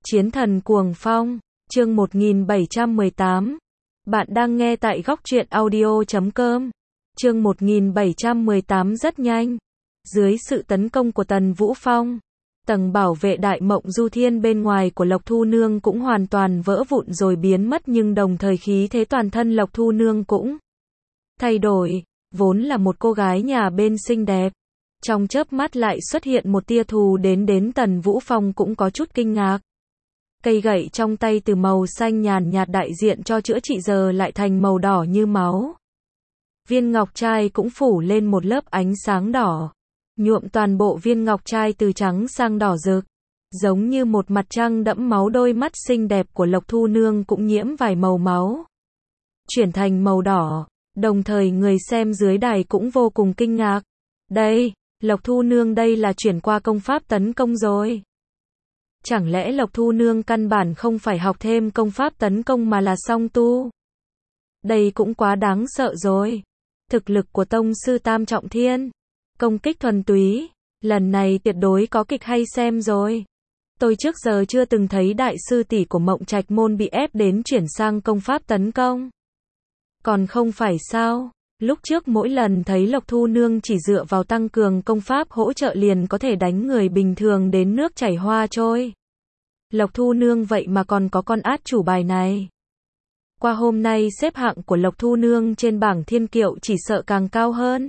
Chiến thần cuồng phong, chương 1718. Bạn đang nghe tại góc truyện audio.com. Chương 1718 rất nhanh. Dưới sự tấn công của Tần Vũ Phong, tầng bảo vệ Đại Mộng Du Thiên bên ngoài của Lộc Thu Nương cũng hoàn toàn vỡ vụn rồi biến mất, nhưng đồng thời khí thế toàn thân Lộc Thu Nương cũng thay đổi. Vốn là một cô gái nhà bên xinh đẹp, trong chớp mắt lại xuất hiện một tia thù đến Tần Vũ Phong cũng có chút kinh ngạc. Cây gậy trong tay từ màu xanh nhàn nhạt đại diện cho chữa trị giờ lại thành màu đỏ như máu. Viên ngọc trai cũng phủ lên một lớp ánh sáng đỏ, nhuộm toàn bộ viên ngọc trai từ trắng sang đỏ rực, giống như một mặt trăng đẫm máu. Đôi mắt xinh đẹp của Lộc Thu Nương cũng nhiễm vài màu máu, chuyển thành màu đỏ, đồng thời người xem dưới đài cũng vô cùng kinh ngạc. Đây, Lộc Thu Nương đây là chuyển qua công pháp tấn công rồi. Chẳng lẽ Lộc Thu Nương căn bản không phải học thêm công pháp tấn công mà là song tu? Đây cũng quá đáng sợ rồi. Thực lực của tông sư Tam Trọng Thiên, công kích thuần túy, lần này tuyệt đối có kịch hay xem rồi. Tôi trước giờ chưa từng thấy đại sư tỷ của Mộng Trạch Môn bị ép đến chuyển sang công pháp tấn công. Còn không phải sao? Lúc trước mỗi lần thấy Lộc Thu Nương chỉ dựa vào tăng cường công pháp hỗ trợ liền có thể đánh người bình thường đến nước chảy hoa trôi. Lộc Thu Nương vậy mà còn có con át chủ bài này. Qua hôm nay xếp hạng của Lộc Thu Nương trên bảng thiên kiệu chỉ sợ càng cao hơn.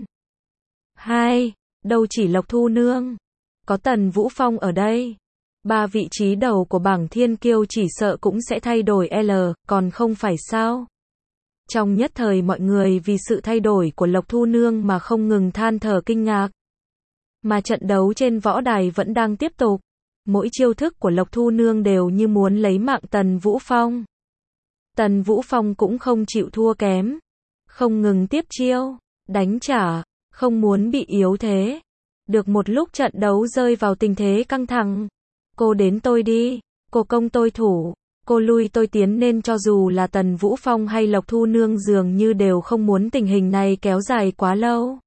Đâu chỉ Lộc Thu Nương, có Tần Vũ Phong ở đây. 3 vị trí đầu của bảng thiên kiêu chỉ sợ cũng sẽ thay đổi còn không phải sao? Trong nhất thời mọi người vì sự thay đổi của Lộc Thu Nương mà không ngừng than thở kinh ngạc. Mà trận đấu trên võ đài vẫn đang tiếp tục. Mỗi chiêu thức của Lộc Thu Nương đều như muốn lấy mạng Tần Vũ Phong. Tần Vũ Phong cũng không chịu thua kém, không ngừng tiếp chiêu, đánh trả, không muốn bị yếu thế. Được một lúc trận đấu rơi vào tình thế căng thẳng. Cô đến tôi đi, cô công tôi thủ, cô lui tôi tiến, nên cho dù là Tần Vũ Phong hay Lộc Thu Nương dường như đều không muốn tình hình này kéo dài quá lâu.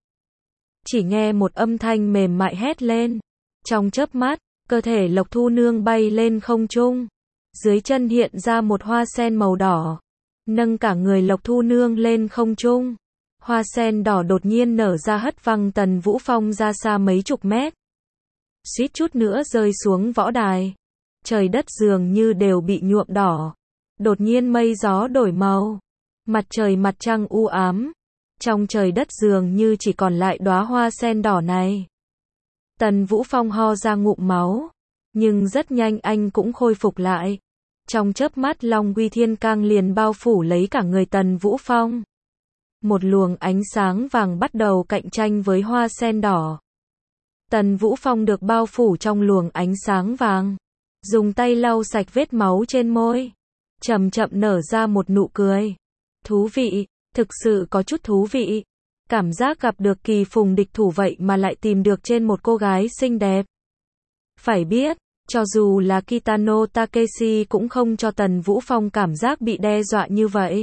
Chỉ nghe một âm thanh mềm mại hét lên. Trong chớp mắt, cơ thể Lộc Thu Nương bay lên không trung. Dưới chân hiện ra một hoa sen màu đỏ, nâng cả người Lộc Thu Nương lên không trung. Hoa sen đỏ đột nhiên nở ra hất văng Tần Vũ Phong ra xa mấy chục mét. Suýt chút nữa rơi xuống võ đài. Trời đất dường như đều bị nhuộm đỏ. Đột nhiên mây gió đổi màu. Mặt trời mặt trăng u ám. Trong trời đất dường như chỉ còn lại đóa hoa sen đỏ này. Tần Vũ Phong ho ra ngụm máu. Nhưng rất nhanh anh cũng khôi phục lại. Trong chớp mắt Long Uy Thiên Cang liền bao phủ lấy cả người Tần Vũ Phong. Một luồng ánh sáng vàng bắt đầu cạnh tranh với hoa sen đỏ. Tần Vũ Phong được bao phủ trong luồng ánh sáng vàng. Dùng tay lau sạch vết máu trên môi. Chậm chậm nở ra một nụ cười. Thú vị, thực sự có chút thú vị. Cảm giác gặp được kỳ phùng địch thủ vậy mà lại tìm được trên một cô gái xinh đẹp. Phải biết, cho dù là Kitano Takeshi cũng không cho Tần Vũ Phong cảm giác bị đe dọa như vậy.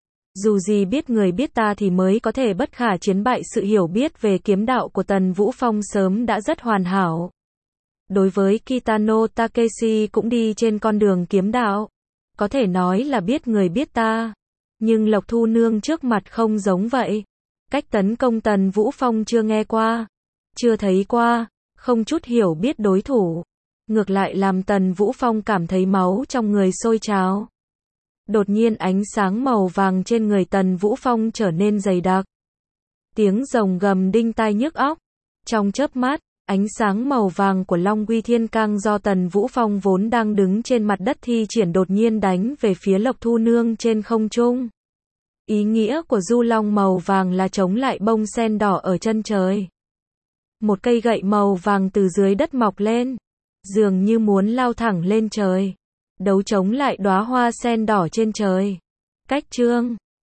Dù gì biết người biết ta thì mới có thể bất khả chiến bại. Sự hiểu biết về kiếm đạo của Tần Vũ Phong sớm đã rất hoàn hảo. Đối với Kitano Takeshi cũng đi trên con đường kiếm đạo. Có thể nói là biết người biết ta. Nhưng Lộc Thu Nương trước mặt không giống vậy. Cách tấn công Tần Vũ Phong chưa nghe qua, chưa thấy qua, không chút hiểu biết đối thủ. Ngược lại làm Tần Vũ Phong cảm thấy máu trong người sôi trào. Đột nhiên ánh sáng màu vàng trên người Tần Vũ Phong trở nên dày đặc. Tiếng rồng gầm đinh tai nhức óc. Trong chớp mắt, ánh sáng màu vàng của Long Uy Thiên Cang do Tần Vũ Phong vốn đang đứng trên mặt đất thi triển đột nhiên đánh về phía Lộc Thu Nương trên không trung. Ý nghĩa của du long màu vàng là chống lại bông sen đỏ ở chân trời. Một cây gậy màu vàng từ dưới đất mọc lên, dường như muốn lao thẳng lên trời, đấu chống lại đóa hoa sen đỏ trên trời. Cách chương